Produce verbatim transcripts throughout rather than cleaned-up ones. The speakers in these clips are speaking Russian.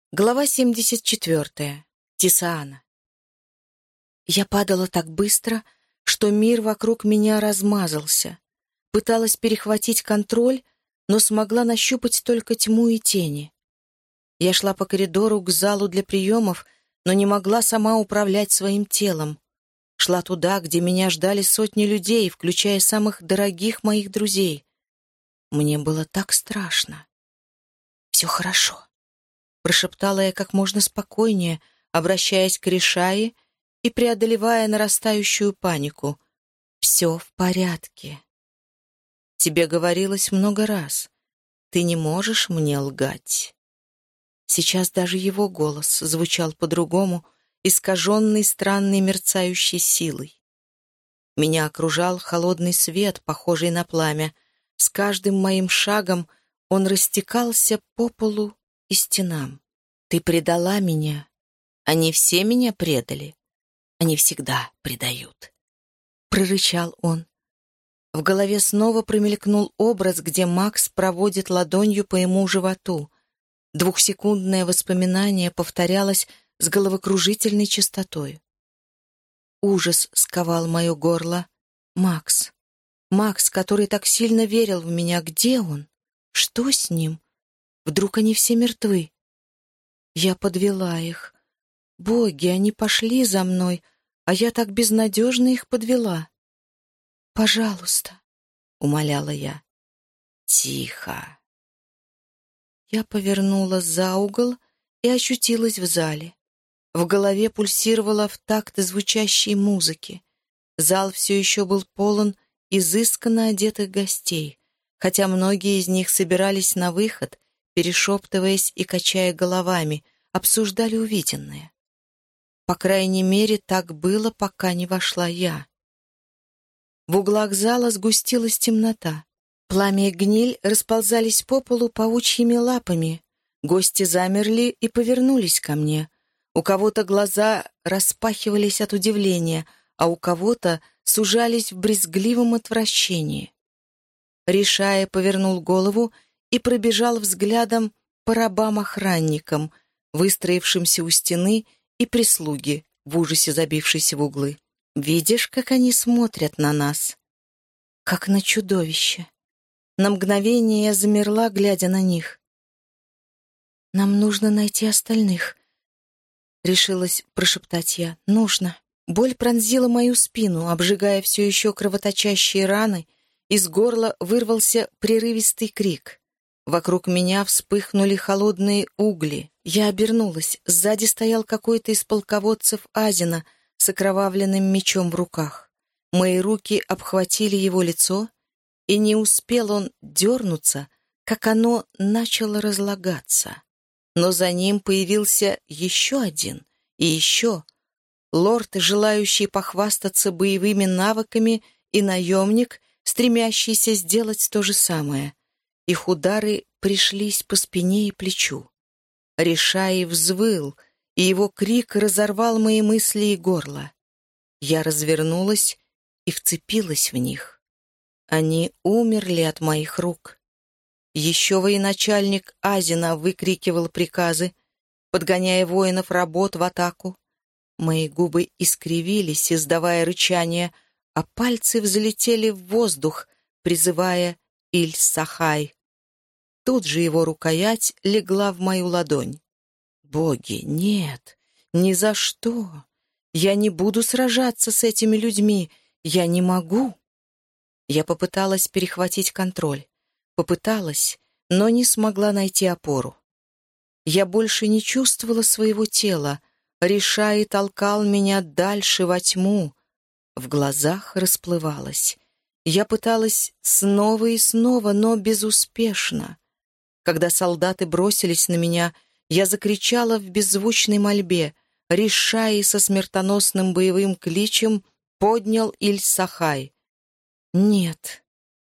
Глава семьдесят четвертая. Тисаана. Я падала так быстро, что мир вокруг меня размазался. Пыталась перехватить контроль, но смогла нащупать только тьму и тени. Я шла по коридору к залу для приемов, но не могла сама управлять своим телом. Шла туда, где меня ждали сотни людей, включая самых дорогих моих друзей. Мне было так страшно. «Все хорошо», — прошептала я как можно спокойнее, обращаясь к Ришае и преодолевая нарастающую панику. «Все в порядке. Тебе говорилось много раз. Ты не можешь мне лгать». Сейчас даже его голос звучал по-другому, искаженный странной мерцающей силой. Меня окружал холодный свет, похожий на пламя. С каждым моим шагом он растекался по полу и стенам. «Ты предала меня. Они все меня предали. Они всегда предают», — прорычал он. В голове снова промелькнул образ, где Макс проводит ладонью по ему животу. Двухсекундное воспоминание повторялось с головокружительной частотой. Ужас сковал мое горло. Макс. Макс, который так сильно верил в меня. Где он? Что с ним? Вдруг они все мертвы? Я подвела их. Боги, они пошли за мной, а я так безнадежно их подвела. «Пожалуйста», — умоляла я. «Тихо». Я повернула за угол и очутилась в зале. В голове пульсировала в такт звучащей музыки. Зал все еще был полон изысканно одетых гостей, хотя многие из них собирались на выход, перешептываясь и качая головами, обсуждали увиденное. По крайней мере, так было, пока не вошла я. В углах зала сгустилась темнота. Пламя и гниль расползались по полу паучьими лапами. Гости замерли и повернулись ко мне. У кого-то глаза распахивались от удивления, а у кого-то сужались в брезгливом отвращении. Ришая повернул голову и пробежал взглядом по рабам-охранникам, выстроившимся у стены, и прислуги, в ужасе забившейся в углы. «Видишь, как они смотрят на нас? Как на чудовище». На мгновение я замерла, глядя на них. «Нам нужно найти остальных», — решилась прошептать я. «Нужно». Боль пронзила мою спину, обжигая все еще кровоточащие раны. Из горла вырвался прерывистый крик. Вокруг меня вспыхнули холодные угли. Я обернулась. Сзади стоял какой-то из полководцев Азина с окровавленным мечом в руках. Мои руки обхватили его лицо, и не успел он дернуться, как оно начало разлагаться. Но за ним появился еще один, и еще. Лорд, желающий похвастаться боевыми навыками, и наемник, стремящийся сделать то же самое. Их удары пришлись по спине и плечу. Ришай взвыл, и его крик разорвал мои мысли и горло. Я развернулась и вцепилась в них. Они умерли от моих рук. Еще военачальник Азина выкрикивал приказы, подгоняя воинов-работ в атаку. Мои губы искривились, издавая рычание, а пальцы взлетели в воздух, призывая Иль-Сахай. Тут же его рукоять легла в мою ладонь. «Боги, нет, ни за что! Я не буду сражаться с этими людьми, я не могу!» Я попыталась перехватить контроль. Попыталась, но не смогла найти опору. Я больше не чувствовала своего тела. Ришай толкал меня дальше во тьму. В глазах расплывалось. Я пыталась снова и снова, но безуспешно. Когда солдаты бросились на меня, я закричала в беззвучной мольбе. Ришай со смертоносным боевым кличем поднял Иль-Сахай. Нет.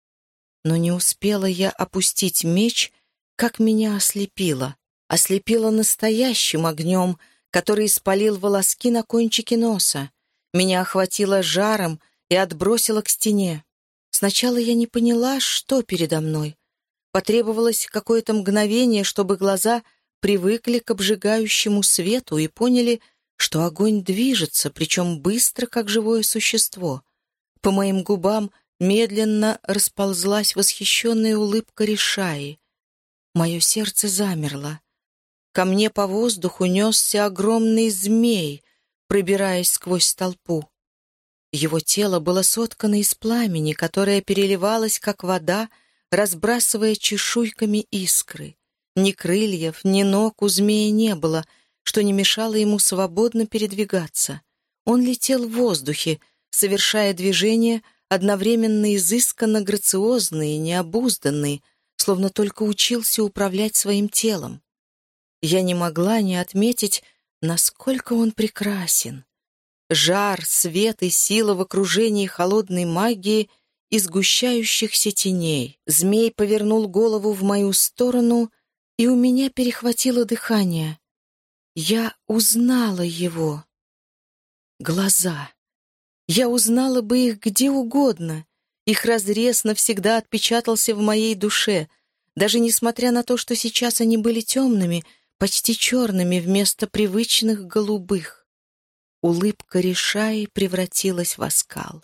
Но не успела я опустить меч, как меня ослепило. Ослепило настоящим огнем, который испалил волоски на кончике носа. Меня охватило жаром и отбросило к стене. Сначала я не поняла, что передо мной. Потребовалось какое-то мгновение, чтобы глаза привыкли к обжигающему свету и поняли, что огонь движется, причем быстро, как живое существо. По моим губам медленно расползлась восхищенная улыбка Ришаи. Мое сердце замерло. Ко мне по воздуху несся огромный змей, пробираясь сквозь толпу. Его тело было соткано из пламени, которое переливалось, как вода, разбрасывая чешуйками искры. Ни крыльев, ни ног у змея не было, что не мешало ему свободно передвигаться. Он летел в воздухе, совершая движения, одновременно изысканно грациозные, необузданные, словно только учился управлять своим телом. Я не могла не отметить, насколько он прекрасен. Жар, свет и сила в окружении холодной магии и сгущающихся теней. Змей повернул голову в мою сторону, и у меня перехватило дыхание. Я узнала его. Глаза. Я узнала бы их где угодно. Их разрез навсегда отпечатался в моей душе, даже несмотря на то, что сейчас они были темными, почти черными вместо привычных голубых. Улыбка Ришаи превратилась в оскал.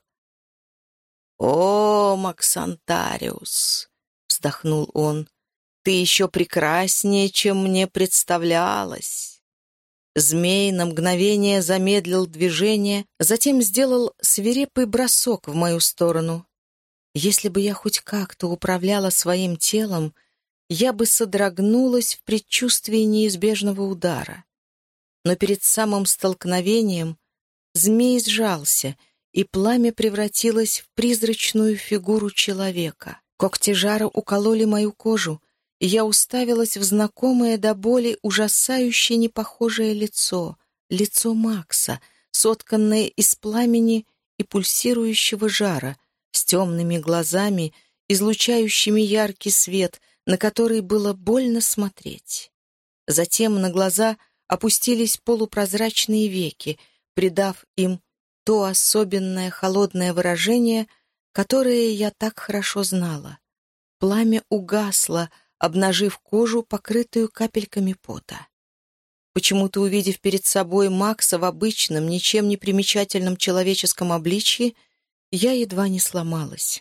«О, Максантариус!» — вздохнул он. «Ты еще прекраснее, чем мне представлялось!» Змей на мгновение замедлил движение, затем сделал свирепый бросок в мою сторону. Если бы я хоть как-то управляла своим телом, я бы содрогнулась в предчувствии неизбежного удара. Но перед самым столкновением змей сжался, и пламя превратилось в призрачную фигуру человека. Когти жара укололи мою кожу, и я уставилась в знакомое до боли ужасающе непохожее лицо, лицо Макса, сотканное из пламени и пульсирующего жара, с темными глазами, излучающими яркий свет, на который было больно смотреть. Затем на глаза опустились полупрозрачные веки, придав им то особенное холодное выражение, которое я так хорошо знала. Пламя угасло, обнажив кожу, покрытую капельками пота. Почему-то, увидев перед собой Макса в обычном, ничем не примечательном человеческом обличье, я едва не сломалась.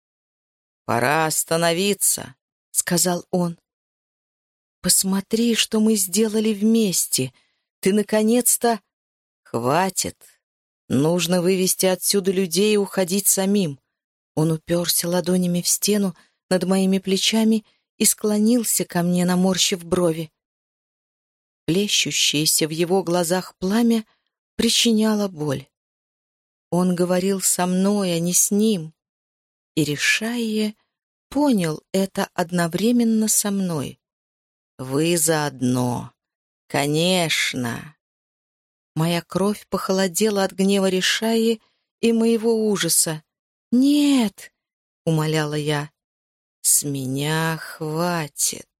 «Пора остановиться», — сказал он. «Посмотри, что мы сделали вместе. Ты, наконец-то...» «Хватит. Нужно вывести отсюда людей и уходить самим». Он уперся ладонями в стену над моими плечами и склонился ко мне, наморщив брови. Плещущееся в его глазах пламя причиняло боль. Он говорил со мной, а не с ним. И Ришаи понял это одновременно со мной. «Вы заодно. Конечно». Моя кровь похолодела от гнева Ришаи и моего ужаса. «Нет!» — умоляла я. «С меня хватит.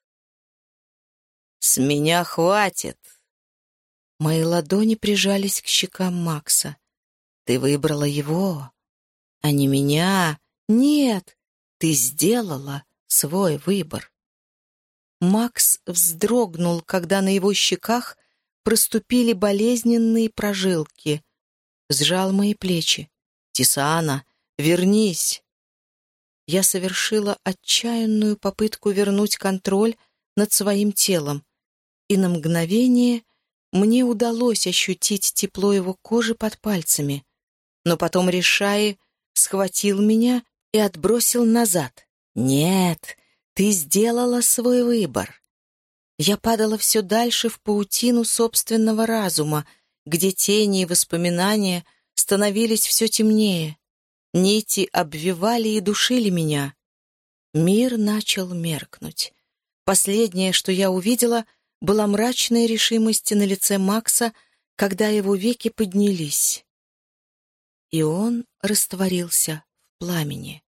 С меня хватит!» Мои ладони прижались к щекам Макса. «Ты выбрала его, а не меня. Нет, ты сделала свой выбор». Макс вздрогнул, когда на его щеках проступили болезненные прожилки. Сжал мои плечи. «Тисаана, вернись!» Я совершила отчаянную попытку вернуть контроль над своим телом, и на мгновение мне удалось ощутить тепло его кожи под пальцами, но потом Ришаи схватил меня и отбросил назад. «Нет, ты сделала свой выбор». Я падала все дальше в паутину собственного разума, где тени и воспоминания становились все темнее. Нити обвивали и душили меня. Мир начал меркнуть. Последнее, что я увидела, была мрачная решимость на лице Макса, когда его веки поднялись. И он растворился в пламени.